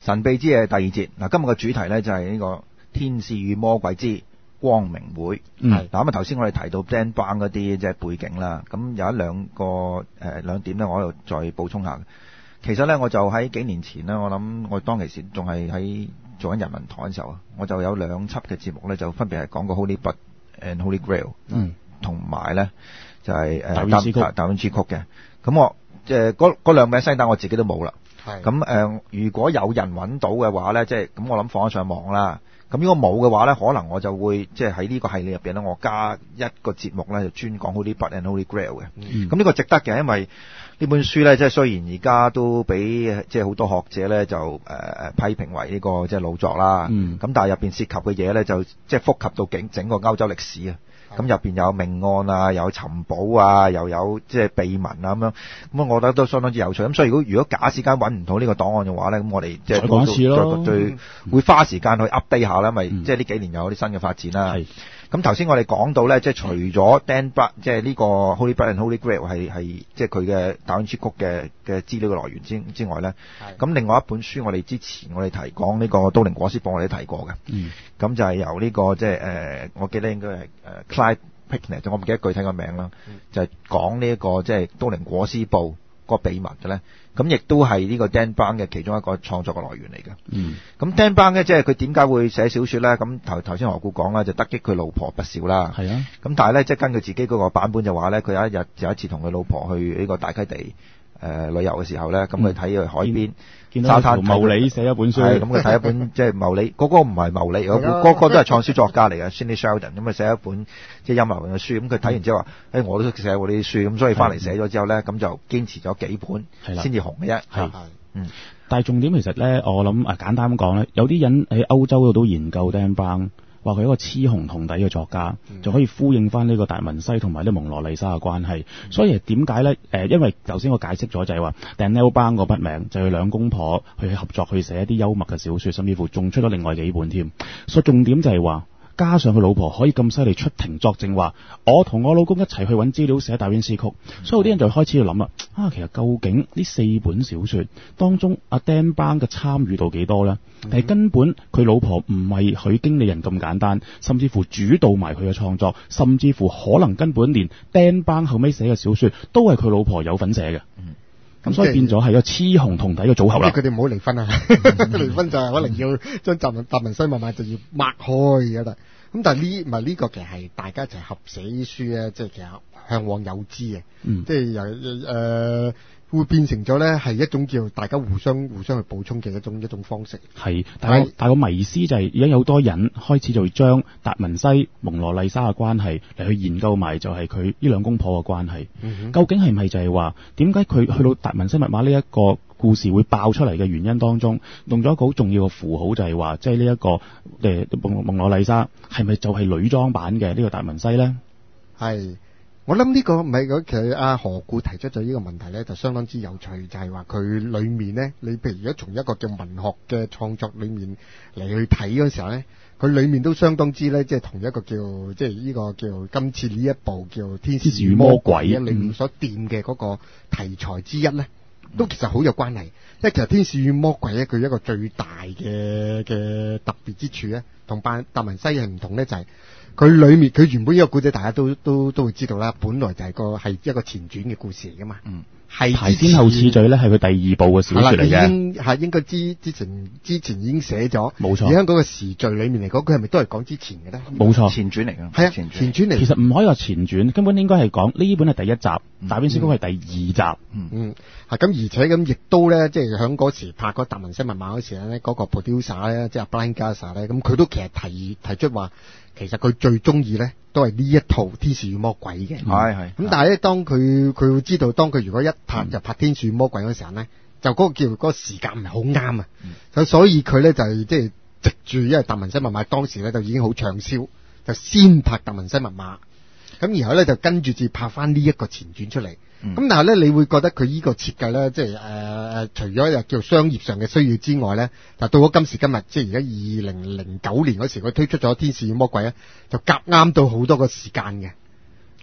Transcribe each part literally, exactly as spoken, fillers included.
神秘之夜第二節。嗱，今日嘅主題咧就係呢個天使與魔鬼之光明會。 嗯， 嗱咁啊，頭先我哋提到 Dan Brown 嗰啲即係背景啦，咁有一兩個誒、呃、兩點咧，我喺度再補充下。其實咧，我就喺幾年前咧，我諗我當其時仲係喺做緊人民台嘅時候啊，我就有兩輯嘅節目咧，就分別係講過 Holy Blood and Holy Grail， 嗯， 同埋咧就係誒達文西曲達文西曲嘅。咁我即係嗰嗰兩名聲帶我自己都冇啦。 係。 咁誒、呃，如果有人揾到嘅話咧，即係咁我諗放咗上網啦。咁如果冇嘅話咧，可能我就會即係喺呢個系列入邊咧，我加一個節目咧，就專講 Holy Blood and Holy Grail 嘅。咁、嗯、呢個值得嘅，因為呢本書咧，即係雖然而家都俾即係好多學者咧就誒、呃、批評為呢個即係老作啦。咁、嗯、但係入邊涉及嘅嘢咧，就即係複及到整整個歐洲歷史啊。咁入邊有命案啊，有尋寶啊，又有即係秘聞啊咁樣。咁我覺得都相當之有趣。咁所以如果如果假使間揾唔到呢個檔案嘅話咧，咁我哋即係講一次咯， 對會花時間去 update 下啦，因為、嗯、即係呢幾年有啲新嘅發展啦。咁頭先我哋講到咧，即係除咗 Dan Brown 即係呢個 Holy Blood and Holy Grail 係係即係佢嘅達文西曲嘅嘅資料嘅來源之之外咧，咁另外一本書我哋之前我哋提講呢個都靈裹屍布我哋都提過嘅，咁、嗯、就係由呢、這個即係誒，我記得應該係誒 Clive Pinckney，我唔記得具體個名啦，嗯、就係、是、講呢、這、一個即係都靈裹屍布個秘密嘅咧。咁亦都係呢個 Dan Brown 嘅其中一個創作嘅來源嚟嘅。嗯。咁 Dan Brown 咧，即係佢點解會寫小說咧？咁頭頭先何故講啦，就得益佢老婆不少啦。係啊。咁但係咧，即係根據自己嗰個版本就話咧，佢有一日有一次同佢老婆去呢個大溪地誒、呃、旅遊嘅時候咧，咁佢睇去海邊、嗯、沙灘牟理寫一本書。 係咁佢睇一本即係牟理，嗰、那個唔係牟理，嗰、那個都係創書作家嚟嘅 Sidney Sheldon， 咁啊寫一本即係陰謀論嘅書。咁佢睇完之後話：誒、欸、我都寫過呢啲書，咁所以翻嚟寫咗之後咧，咁就堅持咗幾本先至紅嘅啫。係。嗯。 但係重點其實咧，我諗啊簡單咁講咧，有啲人喺歐洲度都研究 Dan Brown，話佢一個雌雄同體嘅作家，嗯、就可以呼應翻呢個達文西同埋呢蒙羅麗莎嘅關係。嗯、所以點解咧？誒、呃，因為頭先我解釋咗就係話 Daniel Brown 個筆名就係兩公婆去合作去寫一啲幽默嘅小說，甚至乎仲出咗另外幾本添。所以重點就係話，加上佢老婆可以咁犀利出庭作證話，我同我老公一齊去揾資料寫達文西曲，嗯、所以有啲人就開始要諗啦，啊，其實究竟呢四本小說當中阿 Dan Brown 嘅參與度幾多呢？但係、嗯、根本佢老婆唔係佢經理人咁簡單，甚至乎主導埋佢嘅創作，甚至乎可能根本連 Dan Brown 後尾寫嘅小說都係佢老婆有份寫嘅。嗯咁所以變咗係一個雌雄同體嘅組合啦。 佢哋唔好離婚啊！離婚就係可能要將達文達文西密碼就要擘開㗎啦。咁但係呢唔係呢個其實係大家一齊合寫書咧，即係其實向往有之嘅，嗯、即係由誒會變成咗咧係一種叫大家互相互相去補充嘅一種一種方式。係， 但係但係個迷思就係而家有好多人開始就會將達文西、蒙羅麗莎嘅關係嚟去研究埋，就係佢呢兩公婆嘅關係。嗯、究竟係咪就係話點解佢去到達文西密碼呢一個故事會爆出嚟嘅原因當中，用咗一個好重要嘅符號，就係話即係呢一個誒、呃、蒙蒙羅麗莎係咪就係女裝版嘅呢個達文西咧？ 係。我諗呢個唔係，其實阿何故提出咗呢個問題咧，就相當之有趣，就係話佢裏面咧，你譬如如果從一個叫文學嘅創作裏面嚟去睇嗰時候咧，佢裏面都相當之咧，即係同一個叫即係呢個叫今次呢一部叫《天使與魔鬼》裏面所掂嘅嗰個題材之一咧，都其實好有關係。因為其實《天使與魔鬼》咧，佢一個最大嘅嘅特別之處咧，同達達文西係唔同咧，就係、是。佢裏面佢原本呢個故仔大家都都都會知道啦，本來就係個係一個前傳嘅故事嚟噶嘛。嗯，係排先後次序咧，係佢第二部嘅小說嚟嘅。 已經係應該之之前之前已經寫咗。 冇錯。 而喺嗰個時序裏面嚟講，佢係咪都係講之前嘅咧？ 冇錯， 前傳嚟嘅。 係啊，前傳嚟。 其實唔可以話前傳，根本應該係講呢本係第一集，達文西曲係第二集。 嗯嗯，係咁、嗯，而且咁亦都咧，即係喺嗰時拍嗰達文西密碼嗰時咧，嗰、嗰個 producer 咧，即係 Brian Grazer 咧，咁佢都其實提提出話。其實佢最中意咧，都係呢一套《天使與魔鬼》嘅。係係。咁但係咧，當佢佢會知道，當佢如果一拍就拍《天使與魔鬼》嗰時候咧，嗯、就嗰個叫嗰、嗰個時間唔係好啱啊。咁、嗯、所以佢咧就係即係藉住，因為達文西密碼當時咧就已經好暢銷，就先拍達文西密碼。咁然後咧就跟住至拍翻呢一個前傳出嚟。咁、嗯、但係咧，你會覺得佢呢個設計咧，即係誒誒，除咗又叫商業上嘅需要之外咧，但到咗今時今日，即係而家二零零九年嗰時，佢推出咗《天使與魔鬼》咧，就夾啱到好多個時間嘅。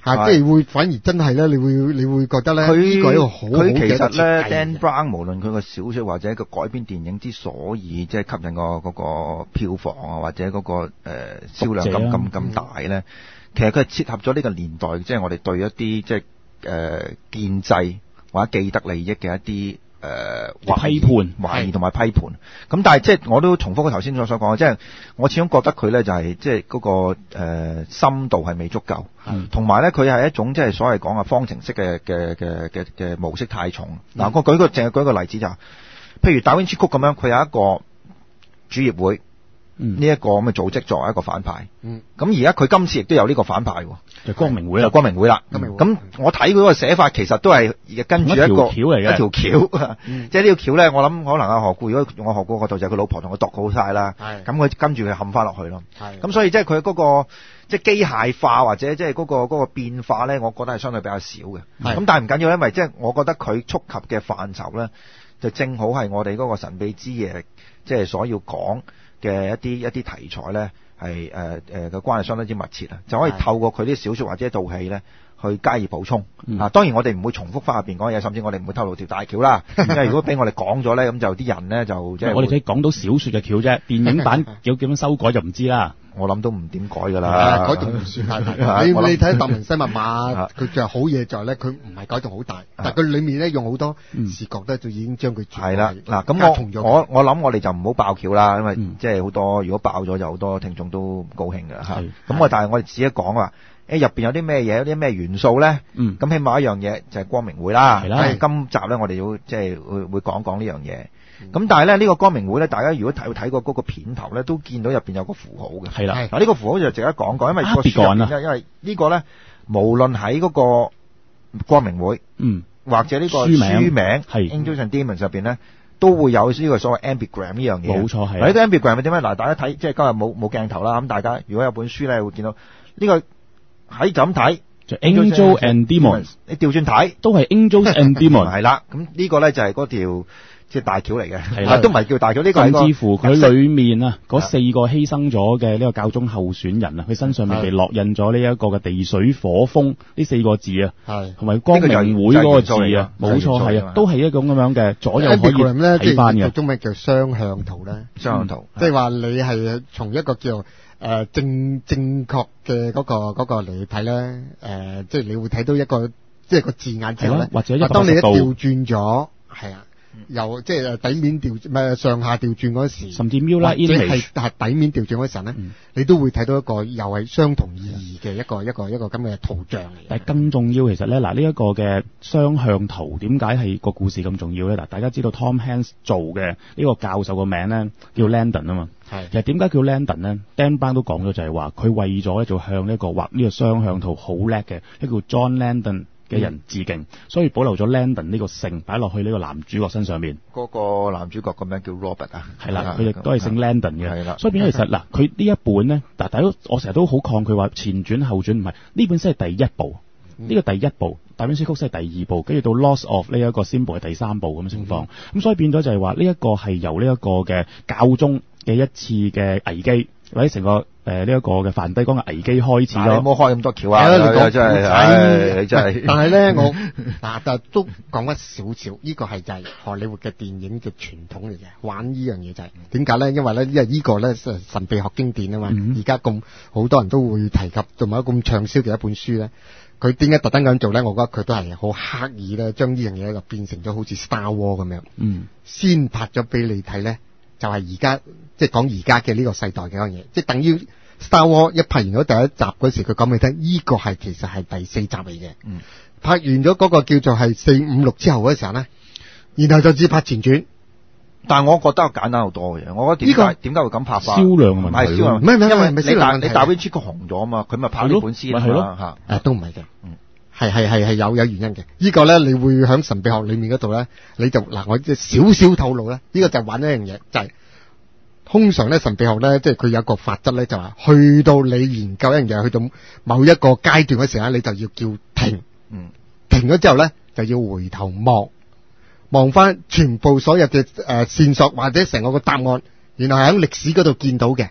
嚇，即係會反而真係咧，你會你會覺得咧，呢個係一個好好佢其嘅一個實咧設計 ，Dan Brown 無論佢個小說或者個改編電影之所以即係吸引個嗰個票房啊，或者嗰個誒銷量咁咁咁大咧，其實佢係切合咗呢個年代，即係我哋對一啲即係誒建制或者既得利益嘅一啲。誒、呃、 批判、 懷疑同埋批判，咁但係即係我都重複佢頭先所所講嘅，即係我始終覺得佢咧就係即係嗰個誒、呃、深度係未足夠，同埋咧佢係一種即係所謂講嘅方程式嘅嘅嘅嘅嘅模式太重。嗱、嗯，我舉個淨係舉個例子就係、是，譬如達芬奇曲咁樣，佢有一個主業會。呢、嗯、一、這個咁嘅組織作為一個反派，咁而家佢今次亦都有呢個反派， 就光明會啦， 光明會啦。咁我睇佢嗰個寫法，其實都係跟住一個一條橋嚟嘅， 一條橋。嗯、即係呢條橋咧，我諗可能阿何故，如果我何故嗰度就係佢老婆同佢度好晒啦。咁佢跟住佢冚翻落去咯。咁所以即係佢嗰個即係機械化或者即係嗰個嗰、那個變化咧，我覺得係相對比較少嘅。咁但係唔緊要，因為即係我覺得佢觸及嘅範疇咧，就正好係我哋嗰個神秘之夜即係所要講嘅一啲一啲題材咧，係誒誒嘅關係相當之密切啊，就可以透過佢啲小說或者一套戲咧，去加以補充。嗯、啊，當然我哋唔會重複翻入邊講嘢，甚至我哋唔會透露條大橋啦。因為如果俾我哋講咗咧，咁就啲人咧就即係我哋可以講到小說嘅橋啫，電影版有點樣修改就唔知啦。 我諗都唔點改噶啦， 改動唔算太大。你你睇達文西密碼，佢就好嘢在咧，佢唔係改動好大，但係佢裏面咧用好多視覺咧，就已經將佢係啦。嗱，咁我我我諗我哋就唔好爆橋啦，因為即係好多如果爆咗，就好多聽眾都唔高興噶吓。咁我但係我哋只係講話，誒入邊有啲咩嘢，有啲咩元素咧？嗯，咁起碼一樣嘢就係光明會啦。係啦，今集咧我哋要即係會會講講呢樣嘢。咁、嗯、但係咧呢、這個光明會咧，大家如果睇睇過嗰個片頭咧，都見到入邊有個符號嘅。係啦，嗱呢個符號就值得講講，因為個書入邊因為呢個咧，無論喺嗰個光明會，嗯，或者呢個書名係 Angels and Demons 入邊咧，都會有呢個所謂 ambigram 呢樣嘢。冇錯係。嗱呢個 ambigram 係點咧？嗱大家睇，即係今日冇冇鏡頭啦。咁大家如果有本書咧，會見到呢、這個喺就咁睇，就 Angels and Demons， 你調轉睇都係 Angels and Demons。 係啦，咁呢個咧就係嗰條。即係大橋嚟嘅，係啦，都唔係叫大橋。呢個甚至乎佢裏面啊，嗰四個犧牲咗嘅呢個教宗候選人啊，佢身上面被烙印咗呢一個嘅地水火風呢四個字啊，係同埋光明會嗰個字啊，冇錯係啊，都係一種咁樣嘅左右可以睇翻嘅。中文叫雙向圖咧，雙向圖，即係話你係從一個叫誒正正確嘅嗰個嗰個嚟睇咧，誒即係你會睇到一個即係個字眼之後咧，或者當你一調轉咗，係啊。由即係底面調唔係上下調轉嗰時，甚至 mirror image 係底面調轉嗰時咧、嗯，你都會睇到一個又係相同意義嘅一個一個一個咁嘅圖像嚟。但係更重要其實咧，嗱呢一個嘅雙向圖點解係個故事咁重要咧？嗱，大家知道 Tom Hanks 做嘅呢個教授個名咧叫 Landon 啊嘛，係其實點解叫 Landon 咧 ？Dan Brown 都講咗就係話佢為咗咧就向呢一個畫呢個雙向圖好叻嘅一個叫 John Landon嘅人致敬、嗯，所以保留咗 Landon 呢個姓擺落去呢個男主角身上面。 嗰、那個男主角個名叫 Robert 啊，係啦，佢亦都係姓 Landon 嘅，係啦。所以變咗其實嗱，佢呢一本咧，嗱，大家我成日都好抗拒話前傳後傳，唔係呢本先係第一部，呢、嗯、個第一部，達芬奇曲先係第二部，跟住到 Loss of 呢一個 Symbol 係第三部咁嘅情況。咁、嗯、所以變咗就係話呢一個係由呢一個嘅教宗嘅一次嘅危機，或者成個。誒呢一個嘅梵蒂岡嘅危機開始咯，你唔好開咁多橋啊！你講真係，唉，你真係。但係咧，我嗱但都講一少少，呢個係就係荷里活嘅電影嘅傳統嚟嘅，玩呢樣嘢就係點解咧？因為咧，因為呢個咧神秘學經典啊嘛，而家咁好多人都會提及，仲有咁暢銷嘅一本書咧，佢點解特登咁做咧？我覺得佢都係好刻意咧，將呢樣嘢就變成咗好似 Star War 咁樣，嗯，先拍咗俾你睇咧。就係而家即係講而家嘅呢個世代嘅樣嘢，即係等於 Star Wars 一拍完咗第一集嗰時，佢講俾你聽，呢個係其實係第四集嚟嘅。嗯，拍完咗嗰個叫做係四五六之後嗰時候咧，然後就至拍前傳。但係我覺得簡單好多嘅，我覺得點解點解會咁拍法？銷量問題，唔係銷量，唔係唔係，因為你大你達芬奇曲紅咗啊嘛，佢咪拍呢本先啦嚇。誒都唔係嘅，嗯，係係係係有有原因嘅。呢個咧，你會喺神秘學裏面嗰度咧，你就嗱我即係少少透露咧，呢個就玩一樣嘢，就係通常咧神秘學咧，即係佢有一個法則咧，就話去到你研究一樣嘢，去到某一個階段嘅時候咧，你就要叫停，嗯，停咗之後咧，就要回頭望。望翻全部所有嘅誒線索或者成個個答案，原來係喺歷史嗰度見到嘅，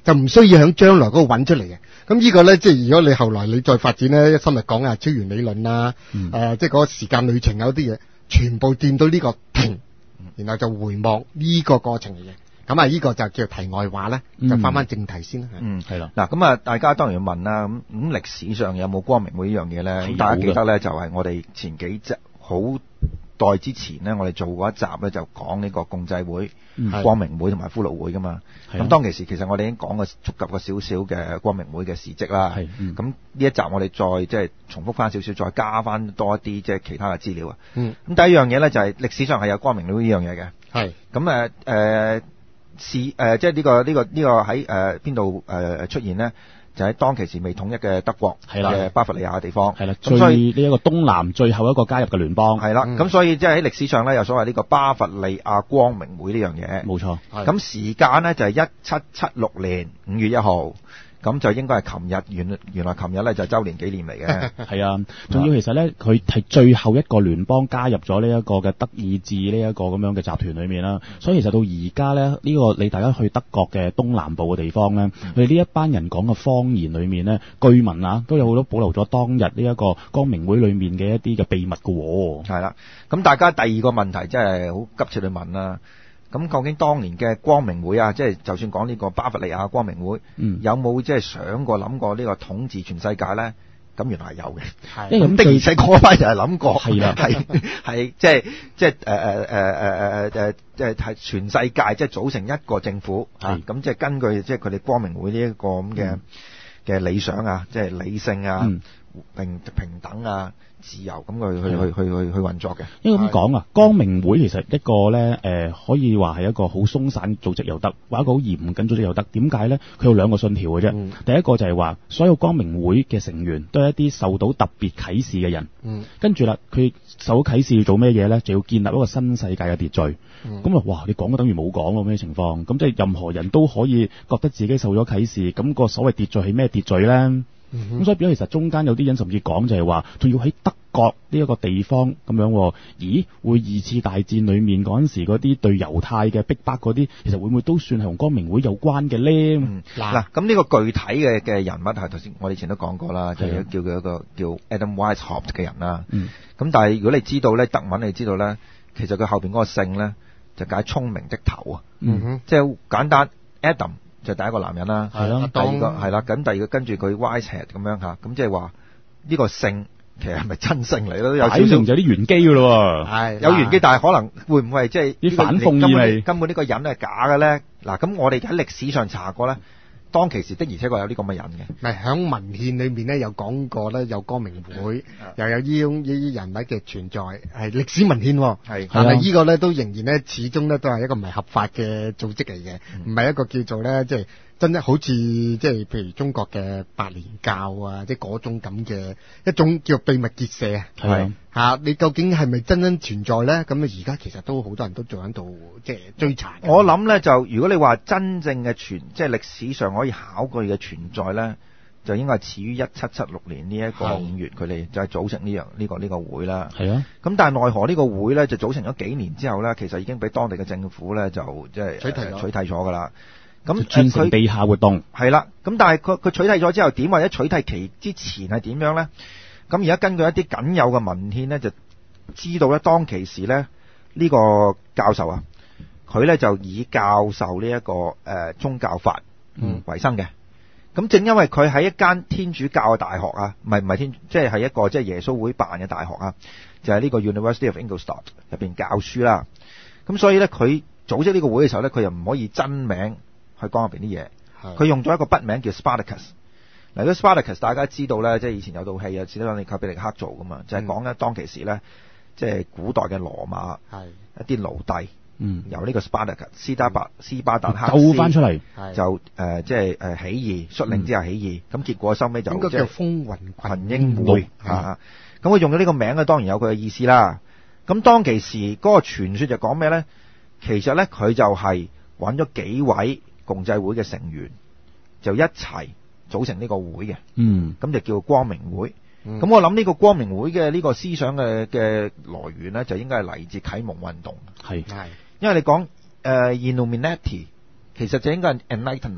就唔需要喺將來嗰度揾出嚟嘅。咁呢個咧，即係如果你後來你再發展咧，深入講啊超弦理論啊，誒、 嗯呃、即係嗰個時間旅程有啲嘢，全部掂到呢個停，然後就回望呢個過程嚟嘅。咁啊，呢個就叫題外話咧，就翻翻正題先啦。 嗯， 係啦。 嗱，咁啊，大家當然要問啦。咁咁歷史上有冇光明會呢樣嘢咧？咁大家記得咧，就係我哋前幾集好代之前咧，我哋做過一集咧，就講呢個共濟會、 嗯、 光明會同埋骷髏會噶嘛。咁當其時其實我哋已經講過觸及過少少嘅光明會嘅事蹟啦。咁呢、嗯、一集我哋再即係重複翻少少，再加翻多一啲即係其他嘅資料啊。咁、嗯、第一樣嘢咧就係歷史上係有光明會呢樣嘢嘅。係咁誒誒。是誒、呃，即係呢、這個呢、這個呢、這個喺誒邊度誒出現呢？就喺當其時未統一嘅德國嘅巴伐利亞嘅地方。係啦， 咁所以呢一個東南最後一個加入嘅聯邦。 係啦，咁、嗯、所以即係喺歷史上咧，有所謂呢個巴伐利亞光明會呢樣嘢。冇錯。咁時間呢，就係一七七六年五月一號。咁就應該係琴日，原原來琴日咧就周年紀念嚟嘅。 係啊，仲要其實咧，佢係最後一個聯邦加入咗呢一個嘅德意志呢一個咁樣嘅集團裏面啦。所以其實到而家咧，呢、這個你大家去德國嘅東南部嘅地方咧，佢哋呢一班人講嘅方言裏面咧，據聞啊都有好多保留咗當日呢一個光明會裏面嘅一啲嘅秘密嘅喎。 係啦，咁大家第二個問題真係好急切去問啦。咁究竟當年嘅光明會啊，即係就算講呢個巴伐利亞光明會，嗯、有冇即係想過諗過呢個統治全世界咧？咁原來係有嘅，係咁的而且確嗰班人係諗過，係啦，係係即係即係誒誒誒誒誒誒即係係全世界即係組成一個政府，係咁即係根據即係佢哋光明會呢一個咁嘅嘅理想啊，即係理性啊，嗯、平平等啊。自由咁去去去去去去運作嘅， 因為咁講啊，光明會其實一個咧誒、呃，可以話係一個好鬆散組織又得，或者一個好嚴謹組織又得。點解咧？佢有兩個信條嘅啫。嗯、第一個就係話，所有光明會嘅成員都係一啲受到特別啟示嘅人。嗯，跟住啦，佢受到啟示要做咩嘢咧？就要建立一個新世界嘅秩序。咁啊、嗯，哇！你講都等於冇講喎，咩情況？咁即係任何人都可以覺得自己受咗啟示。咁、那個所謂秩序係咩秩序咧？咁、嗯、所以變咗，其實中間有啲人甚至講就係話，仲要喺德國呢一個地方咁樣，咦？會二次大戰裏面嗰陣時嗰啲對猶太嘅逼迫嗰啲，其實會唔會都算係同光明會有關嘅咧？ 嗱、嗯，咁呢個具體嘅嘅人物係頭先我哋以前都講過啦，就係、是、叫佢一個叫 Adam Weishaupt 嘅人啦。咁、嗯、但係如果你知道咧德文，你知道咧，其實佢後邊嗰個姓咧就解聰明的頭啊。嗯哼，即係簡單 Adam。就第一個男人啦，係咯，第二個係啦，咁第二個跟住佢 Weishaupt 咁樣嚇，咁即係話呢個姓其實係咪真姓嚟咧？都有少少就啲玄機㗎咯喎， 係有玄機，但係可能會唔會係即係啲反諷意味？ 根本呢個人係假嘅咧。嗱，咁我哋喺歷史上查過咧，當其時的而且確有啲咁嘅人嘅。 唔係喺文獻裏面咧有講過咧，有光明會，又有呢種呢啲人物嘅存在，係歷史文獻喎。係，但係呢個咧都仍然咧，始終咧都係一個唔係合法嘅組織嚟嘅，唔係一個叫做咧即係。真係好似即係譬如中國嘅白蓮教啊，即係嗰種咁嘅一種叫秘密結社啊，係嚇你究竟係咪真真存在咧？咁啊而家其實都好多人都做喺度即係追查。 我諗咧就如果你話真正嘅存即係歷史上可以考據嘅存在咧，就應該係始於一七七六年呢一個五月，佢哋就係組成呢樣呢個呢、呢個會啦。係啊，咁但係奈何呢個會咧就組成咗幾年之後咧，其實已經俾當地嘅政府咧就即係取締咗取締咗㗎啦。咁轉成地下活動係啦，咁但係佢佢取締咗之後點，或者取締期之前係點樣咧？咁而家根據一啲僅有嘅文獻咧，就知道咧當其時咧呢個教授啊，佢咧就以教授呢、這、一個誒、呃、宗教法嗯為生嘅。咁正因為佢喺一間天主教嘅大學啊，唔係唔係天，即係係一個即係耶穌會辦嘅大學啊，就係、是、呢個 University of Ingolstadt 入邊教書啦。咁所以咧佢組織呢個會嘅時候咧，佢又唔可以真名去講入邊啲嘢，佢用咗一個筆名叫 Spartacus。嗱，如果 Spartacus 大家知道咧，即係以前有套戲啊，史蒂芬尼寇比力克做噶嘛，就係講咧當其時咧，即係古代嘅羅馬一啲奴隸，嗯，由呢個 Spartacus 斯巴達斯巴達克救翻出嚟， 就誒即係誒起義，率領之後起義，咁結果收尾就應該叫風雲群英會嚇。咁佢用咗呢個名咧，當然有佢嘅意思啦。咁當其時嗰個傳說就講咩咧？其實咧佢就係揾咗幾位共濟會嘅成員就一齊組成呢個會嘅，嗯，咁就叫光明會。咁、嗯、我諗呢個光明會嘅呢個思想嘅嘅來源咧，就應該係嚟自啟蒙運動，係係，因為你講誒、呃、Illuminati 其實就應該係 Enlightenment，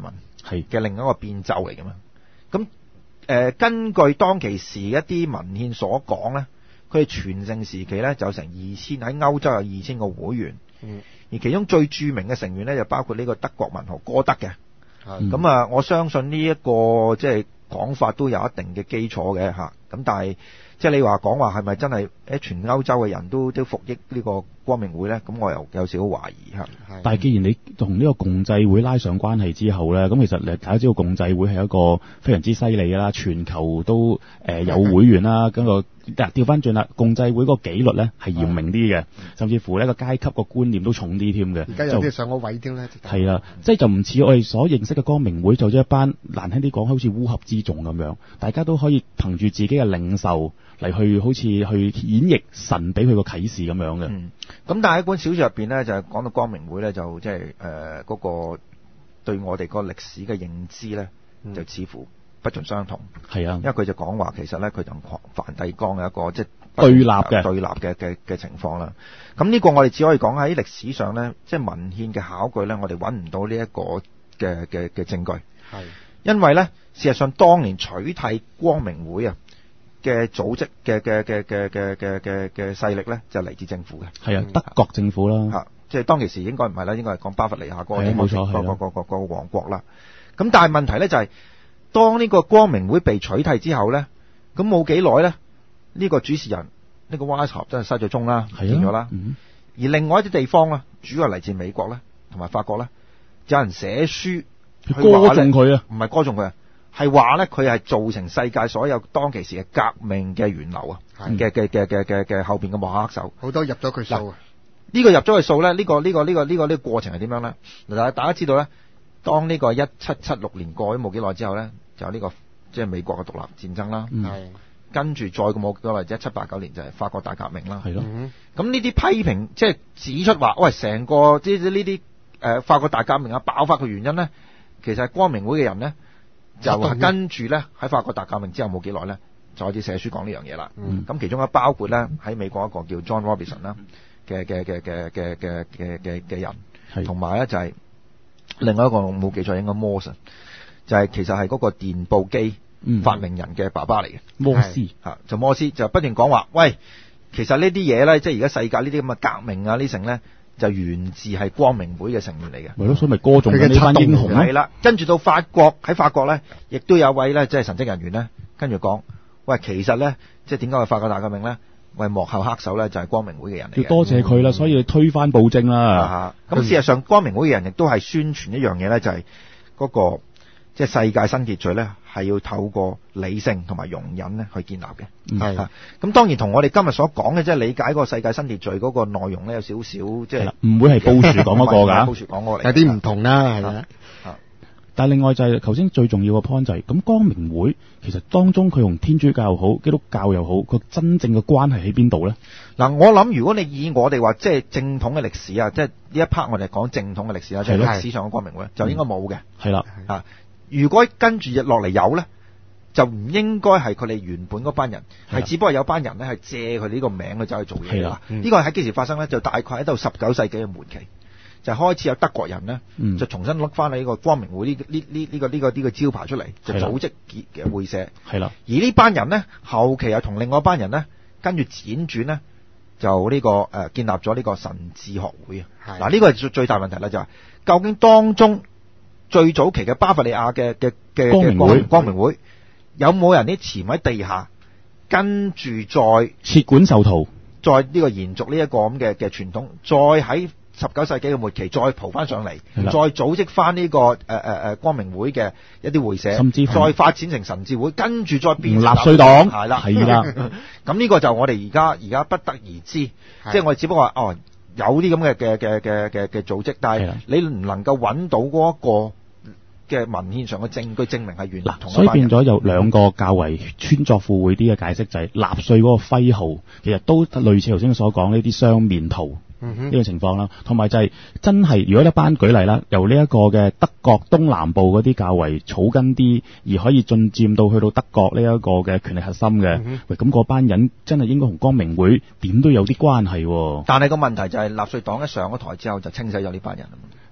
嘅另一個變奏嚟嘅嘛。咁誒、呃、根據當其時一啲文獻所講咧，佢哋全盛時期咧就有成二千喺歐洲有二千個會員， 嗯， 而其中最著名嘅成員咧就包括呢個德國文豪歌德嘅。 係咁啊，我相信呢一個即係講法都有一定嘅基礎嘅嚇。咁但係即係你話講話係咪真係誒全歐洲嘅人都都服役呢個光明會咧？咁我又有少少懷疑嚇。 但係既然你同呢個共濟會拉上關係之後咧，咁其實你大家知道共濟會係一個非常之犀利㗎啦，全球都誒、呃、有會員啦，咁個但係調翻轉啦，共濟會嗰個紀律咧係嚴明啲嘅，甚至乎呢個階級個觀念都重啲添嘅。 而家有啲上個位添咧， 係啦，即係就唔似我哋所認識嘅光明會，就一班難聽啲講，好似烏合之眾咁樣，大家都可以憑住自己嘅領袖嚟去，好似去演繹神俾佢個啟示咁樣嘅。 嗯，咁但係喺本小説入邊咧，就係講到光明會咧，就即係誒嗰個對我哋個歷史嘅認知咧，就似乎不盡相同。 係啊， 因為佢就講話其實咧，佢同梵蒂岡有一個即係對立嘅對立嘅嘅嘅情況啦。咁呢個我哋只可以講喺歷史上咧，即係文獻嘅考據咧，我哋揾唔到呢一個嘅嘅嘅證據。 係因為咧，事實上當年取締光明會啊嘅組織嘅嘅嘅嘅嘅嘅嘅嘅勢力咧，就嚟自政府嘅。 係啊，德國政府啦。 嚇，即係當其時應該唔係啦，應該係講巴伐利亞嗰個係冇錯， 嗰個嗰個嗰個王國啦。咁但係問題咧就係，當呢個光明會被取締之後咧，咁冇幾耐咧，呢個主持人呢個 Weishaupt 真係失咗蹤啦，唔見咗啦。而另外一啲地方啊，主要係嚟自美國咧，同埋法國咧，有人寫書去歌頌佢啊， 唔係歌頌佢啊。係話咧，佢係造成世界所有當其時嘅革命嘅源流啊，嘅嘅嘅嘅嘅嘅後邊嘅幕後黑手， 好多入咗佢數啊！ 呢個入咗佢數咧，呢個呢個呢個呢個呢個過程係點樣咧？嗱，大家知道咧，當呢個一七七六年過咗冇幾耐之後咧，就有呢個即係美國嘅獨立戰爭啦。 係跟住再冇幾耐，一七八九年就係法國大革命啦。 係咯。 咁呢啲批評即係指出話，喂，成個即係呢啲誒法國大革命啊爆發嘅原因咧，其實係光明會嘅人咧。就係跟住咧喺法國大革命之後冇幾耐咧，就開始寫書講呢樣嘢啦。咁、嗯、其中一包括咧喺美國一個叫 John Robinson 啦嘅嘅嘅嘅嘅嘅嘅嘅嘅人，同埋咧就係另外一個冇記錯應該 Morse，就係其實係嗰個電報機發明人嘅爸爸嚟嘅。 摩斯嚇就摩斯就不斷講話，喂，其實呢啲嘢咧，即係而家世界呢啲咁嘅革命啊呢成咧。就源自係光明會嘅成員嚟嘅， 係咯，所以咪歌頌緊呢班英雄咯。 係啦，跟住到法國喺法國咧，亦都有位咧即係神職人員咧，跟住講，喂，其實咧即係點解會法國大革命咧？喂，幕後黑手咧就係光明會嘅人嚟嘅。 要多謝佢啦，所以推翻暴政啦。 咁、嗯、事實上，光明會嘅人亦都係宣傳一樣嘢咧，就係嗰個即係世界新秩序咧，係要透過理性同埋容忍咧去建立嘅。係啊，咁當然同我哋今日所講嘅即係理解嗰個世界新秩序嗰個內容咧，有少少即係唔會係布殊講嗰個㗎。 布殊講嗰個嚟， 有啲唔同啦，係啦。 但係另外就係頭先最重要嘅 point 就係，咁光明會其實當中佢同天主教又好，基督教又好，佢真正嘅關係喺邊度咧？嗱， 我諗如果你以我哋話即係正統嘅歷史啊，即係呢一 part 我哋講正統嘅歷史啦，即係歷史上嘅光明會就應該冇嘅。 係啦， 啊，如果跟住落嚟有咧，就唔應該係佢哋原本嗰班人，係只不過有班人咧係借佢呢個名去走去做嘢啦。呢個喺幾時發生咧？就大概喺到十九世紀嘅末期。就開始有德國人咧、嗯，就重新碌翻你呢個光明會呢呢呢呢個呢、這個呢、這個招牌出嚟，就組織結嘅會社。係啦，而呢班人咧，後期又同另外一班人咧，跟住輾轉咧，就呢、這個誒、呃、建立咗呢個神智學會啊。嗱，呢個係最最大問題啦，就係、是、究竟當中最早期嘅巴伐利亞嘅嘅嘅光明會， 光明會有冇人啲潛喺地下，跟住再設館授徒， 再呢個延續呢一個咁嘅嘅傳統，再喺十九世紀嘅末期再蒲翻上嚟，再組織翻呢、這個誒誒誒光明會嘅一啲會社，甚至再發展成神智會，跟住再變成納粹黨， 係啦， 係啦。 咁呢個就我哋而家而家不得而知，即係我哋只不過話哦有啲咁嘅嘅嘅嘅嘅嘅組織，但係你唔能夠揾到嗰一個嘅文獻上嘅證據證明係原同。 所以變咗有兩個較為穿鑿附會啲嘅解釋，就係納粹嗰個徽號其實都類似頭先所講呢啲雙面圖。呢、嗯、個情況啦，同埋就係真係，如果一班舉例啦，由呢一個嘅德國東南部嗰啲較為草根啲，而可以進佔到去到德國呢一個嘅權力核心嘅，嗯、喂，咁嗰班人真係應該同光明會點都有啲關係喎。 但係個問題就係納粹黨一上咗台之後就清洗咗呢班人啊嘛。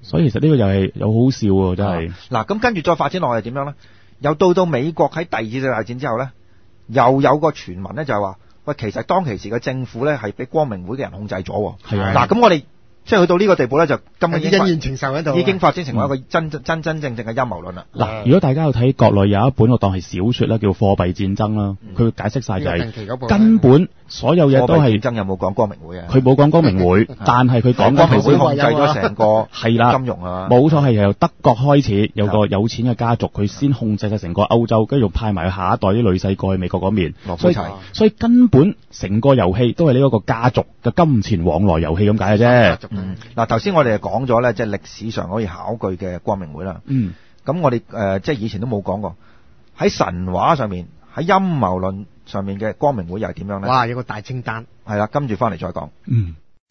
所以其實呢個又係有好笑喎，真係。 嗱，咁跟住再發展落去係點樣咧？又到到美國喺第二次世界大戰之後咧，又有個傳聞咧就係話，喂，其實當其時嘅政府咧係俾光明會嘅人控制咗喎。 係啊。 嗱，咁我哋即係去到呢個地步咧，就根本已經恩怨情仇喺度， 已經發展成為一個真真真真正正嘅陰謀論啦。 嗱，如果大家有睇國內有一本我當係小説啦，叫《貨幣戰爭》啦，佢解釋晒就係根本所有嘢都係。 貨幣戰爭有冇講光明會啊？ 佢冇講光明會，但係佢講光明會控制咗成個係啦金融啊。 冇錯，係由德國開始有個有錢嘅家族，佢先控制晒成個歐洲，跟住派埋下一代啲女婿過去美國嗰邊。所以所以根本成個遊戲都係呢一個家族嘅金錢往來遊戲咁解嘅啫。 嗱，頭先我哋講咗咧，即係歷史上可以考據嘅光明會啦。 嗯。 咁我哋誒、呃、即係以前都冇講過，喺神話上面，喺陰謀論上面嘅光明會又係點樣咧？ 哇！有個大清單。 係啦，跟住翻嚟再講。 嗯。